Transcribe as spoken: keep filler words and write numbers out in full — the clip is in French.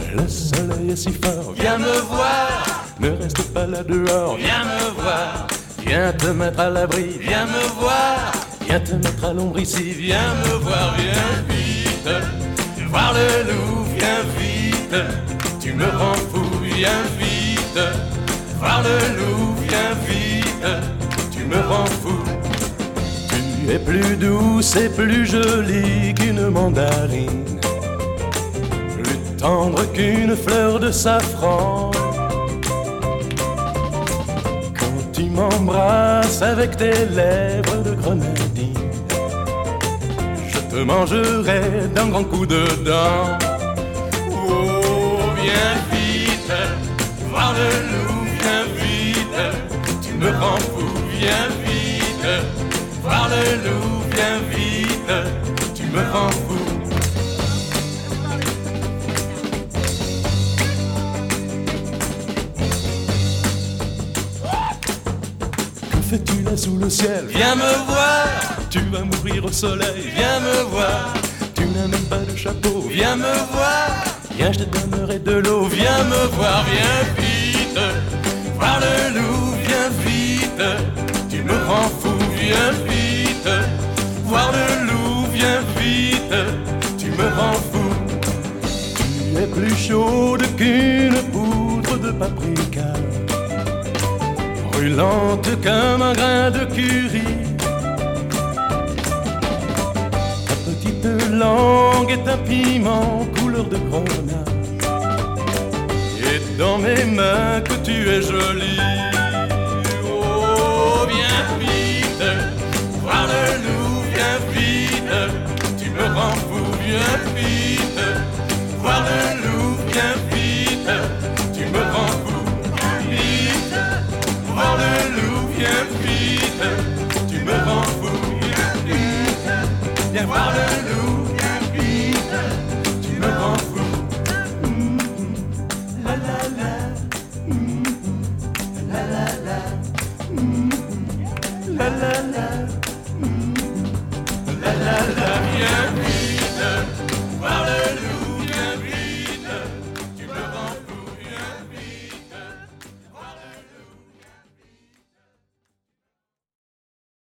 Le soleil est si fort, viens me voir. Ne reste pas là dehors, viens me voir. Viens te mettre à l'abri, viens me voir. Viens te mettre à l'ombre ici, viens me voir. Viens vite, voir le loup, viens vite. Tu me rends fou, viens vite. Voir le loup, viens vite. Tu me rends fou. Tu es plus douce et plus jolie qu'une mandarine, plus tendre qu'une fleur de safran. Quand tu m'embrasses avec tes lèvres de grenadine, je te mangerai d'un grand coup de dent. Oh, viens vite, voir le loup, viens vite. Tu me rends fou, viens vite. Voir le loup, viens vite. Tu me rends fou. Fais-tu là sous le ciel? Viens me voir. Tu vas mourir au soleil. Viens me voir. Tu n'as même pas de chapeau. Viens me voir. Viens, je te donnerai de l'eau. Viens me voir. Viens vite. Voir le loup. Viens vite. Tu me rends fou. Viens vite. Voir le loup. Viens vite. Tu me rends fou. Tu es plus chaude qu'une poudre de paprika, brûlante comme un grain de curry. Ta petite langue est un piment couleur de grenade, et dans mes mains que tu es jolie. Oh, viens vite, voir le loup, viens vite. Tu me rends fou, viens vite. Voir le loup, viens vite. Tu me rends fou, vite. Voir le loup, viens vite. Tu me rends fou, viens vite. Viens voir le loup, viens vite. Tu me rends fou. Mm-hmm. La la la. Mm-hmm. La la la. Mm-hmm. La la la. Mm-hmm. La la la. Viens vite.